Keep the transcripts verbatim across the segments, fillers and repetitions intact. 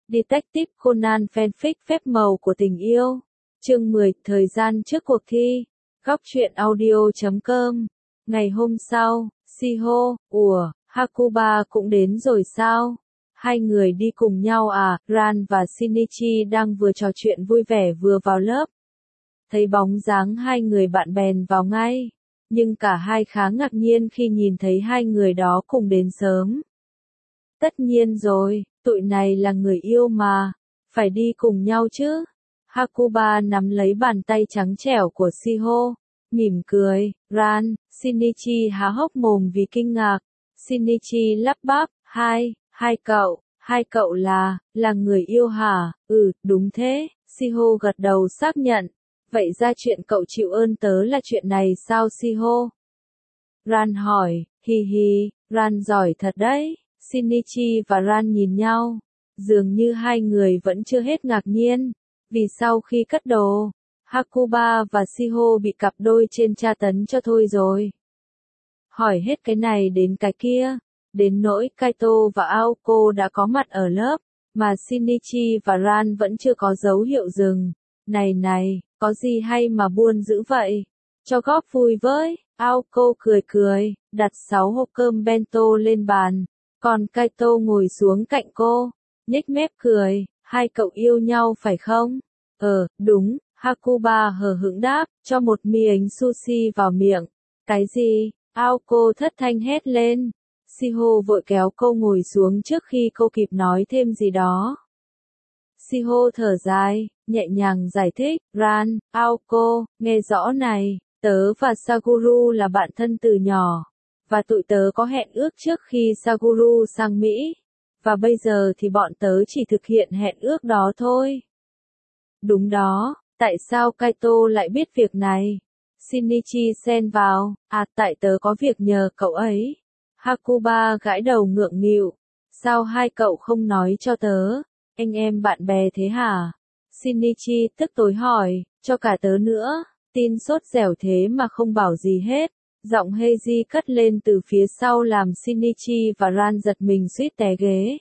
Detective Conan fanfic phép màu của tình yêu. Chương mười, thời gian trước cuộc thi. Góc truyện audio chấm com. Ngày hôm sau, Shiho, ủa, Hakuba cũng đến rồi sao? Hai người đi cùng nhau à? Ran và Shinichi đang vừa trò chuyện vui vẻ vừa vào lớp. Thấy bóng dáng hai người bạn bèn vào ngay. Nhưng cả hai khá ngạc nhiên khi nhìn thấy hai người đó cùng đến sớm. Tất nhiên rồi, tụi này là người yêu mà, phải đi cùng nhau chứ. Hakuba nắm lấy bàn tay trắng trẻo của Shiho, mỉm cười. Ran, Shinichi há hốc mồm vì kinh ngạc. Shinichi lắp bắp, hai, hai cậu, hai cậu là, là người yêu hả? Ừ, đúng thế, Shiho gật đầu xác nhận. Vậy ra chuyện cậu chịu ơn tớ là chuyện này sao Shiho? Ran hỏi, hi hi, Ran giỏi thật đấy. Shinichi và Ran nhìn nhau, dường như hai người vẫn chưa hết ngạc nhiên, vì sau khi cất đồ, Hakuba và Shiho bị cặp đôi trên tra tấn cho thôi rồi. Hỏi hết cái này đến cái kia, đến nỗi Kaito và Aoko đã có mặt ở lớp, mà Shinichi và Ran vẫn chưa có dấu hiệu dừng. Này này, có gì hay mà buồn dữ vậy? Cho góp vui với. Aoko cười cười, đặt sáu hộp cơm bento lên bàn. Còn Kaito ngồi xuống cạnh cô, nhếch mép cười, hai cậu yêu nhau phải không? Ờ, đúng, Hakuba hờ hững đáp, cho một miếng sushi vào miệng. Cái gì? Aoko thất thanh hét lên. Shiho vội kéo cô ngồi xuống trước khi cô kịp nói thêm gì đó. Shiho thở dài, nhẹ nhàng giải thích, Ran, Aoko, nghe rõ này, tớ và Saguru là bạn thân từ nhỏ. Và tụi tớ có hẹn ước trước khi Saguru sang Mỹ. Và bây giờ thì bọn tớ chỉ thực hiện hẹn ước đó thôi. Đúng đó, tại sao Kaito lại biết việc này? Shinichi xen vào, à tại tớ có việc nhờ cậu ấy. Hakuba gãi đầu ngượng nghịu. Sao hai cậu không nói cho tớ? Anh em bạn bè thế hả? Shinichi tức tối hỏi, cho cả tớ nữa. Tin sốt dẻo thế mà không bảo gì hết. Giọng Heiji cất lên từ phía sau làm Shinichi và Ran giật mình suýt té ghế.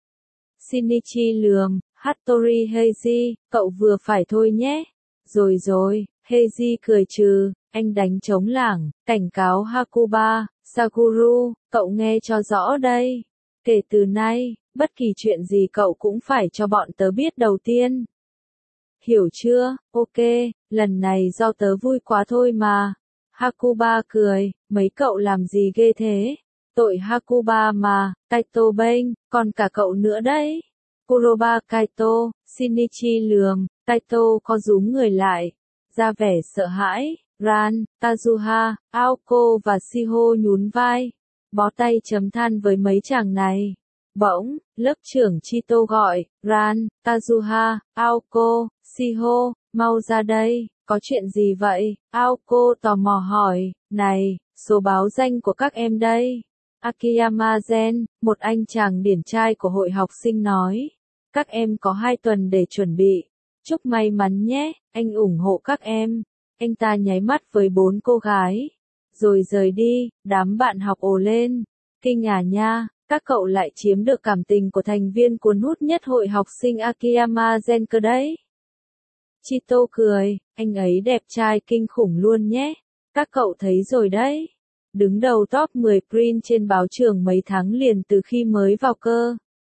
Shinichi lườm, Hattori Heiji, cậu vừa phải thôi nhé. Rồi rồi, Heiji cười trừ, anh đánh trống lảng, cảnh cáo Hakuba, Saguru, cậu nghe cho rõ đây. Kể từ nay, bất kỳ chuyện gì cậu cũng phải cho bọn tớ biết đầu tiên. Hiểu chưa? Ok, lần này do tớ vui quá thôi mà. Hakuba cười, mấy cậu làm gì ghê thế? Tội Hakuba mà, Kaito bênh, còn cả cậu nữa đấy. Kuroba Kaito, Shinichi lườm, Kaito co rúm người lại, ra vẻ sợ hãi. Ran, Kazuha, Aoko và Shiho nhún vai, bó tay chấm than với mấy chàng này. Bỗng, lớp trưởng Chito gọi, Ran, Kazuha, Aoko, Shiho, mau ra đây. Có chuyện gì vậy? Aoko tò mò hỏi, này, số báo danh của các em đây. Akiyama Gen, một anh chàng điển trai của hội học sinh nói. Các em có hai tuần để chuẩn bị. Chúc may mắn nhé, anh ủng hộ các em. Anh ta nháy mắt với bốn cô gái. Rồi rời đi, đám bạn học ồ lên. Kinh à nha, các cậu lại chiếm được cảm tình của thành viên cuốn hút nhất hội học sinh Akiyama Gen cơ đấy. Chito cười, anh ấy đẹp trai kinh khủng luôn nhé. Các cậu thấy rồi đấy. Đứng đầu top mười print trên báo trường mấy tháng liền từ khi mới vào cơ.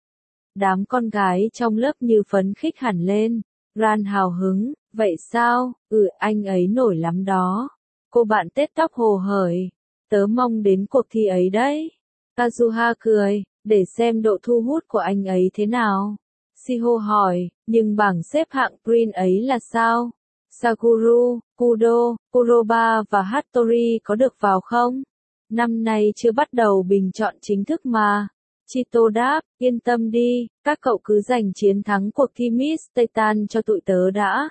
Đám con gái trong lớp như phấn khích hẳn lên. Ran hào hứng, vậy sao? Ừ, anh ấy nổi lắm đó. Cô bạn tết tóc hồ hởi. Tớ mong đến cuộc thi ấy đấy. Kazuha cười, để xem độ thu hút của anh ấy thế nào. Shiho hỏi, nhưng bảng xếp hạng print ấy là sao? Saguru, Kudo, Kuroba và Hattori có được vào không? Năm nay chưa bắt đầu bình chọn chính thức mà. Chito đáp, yên tâm đi, các cậu cứ giành chiến thắng cuộc thi Miss Titan cho tụi tớ đã.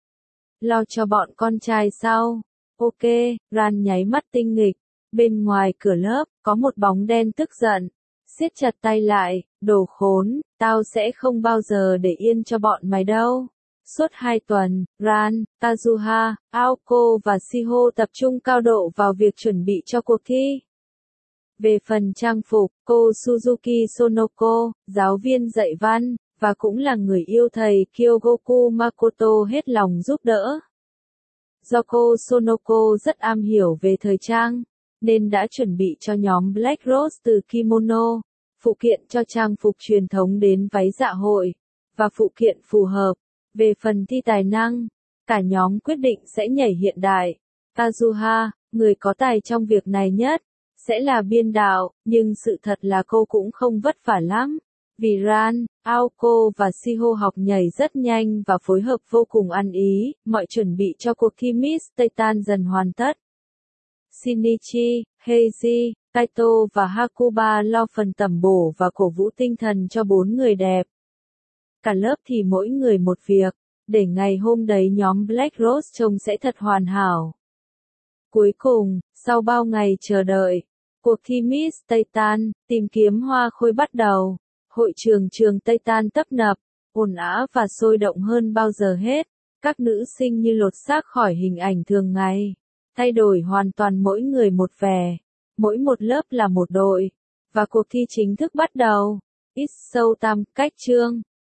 Lo cho bọn con trai sau. Ok, Ran nháy mắt tinh nghịch. Bên ngoài cửa lớp, có một bóng đen tức giận. Siết chặt tay lại, đồ khốn, tao sẽ không bao giờ để yên cho bọn mày đâu. Suốt hai tuần, Ran, Kazuha, Aoko và Shiho tập trung cao độ vào việc chuẩn bị cho cuộc thi. Về phần trang phục, cô Suzuki Sonoko, giáo viên dạy văn, và cũng là người yêu thầy Kyogoku Makoto hết lòng giúp đỡ. Do cô Sonoko rất am hiểu về thời trang, nên đã chuẩn bị cho nhóm Black Rose từ kimono, phụ kiện cho trang phục truyền thống đến váy dạ hội, và phụ kiện phù hợp. Về phần thi tài năng, cả nhóm quyết định sẽ nhảy hiện đại. Kazuha, người có tài trong việc này nhất, sẽ là biên đạo, nhưng sự thật là cô cũng không vất vả lắm. Vì Ran, Aoko và Shiho học nhảy rất nhanh và phối hợp vô cùng ăn ý, mọi chuẩn bị cho cuộc thi Miss Titan dần hoàn tất. Shinichi, Heiji, Kaito và Hakuba lo phần tẩm bổ và cổ vũ tinh thần cho bốn người đẹp. Cả lớp thì mỗi người một việc, để ngày hôm đấy nhóm Black Rose trông sẽ thật hoàn hảo. Cuối cùng, sau bao ngày chờ đợi, cuộc thi Miss Titan, tìm kiếm hoa khôi bắt đầu. Hội trường trường Titan tấp nập, ồn ào và sôi động hơn bao giờ hết. Các nữ sinh như lột xác khỏi hình ảnh thường ngày, thay đổi hoàn toàn mỗi người một vẻ, mỗi một lớp là một đội, và cuộc thi chính thức bắt đầu. Ít sâu tam cách chương.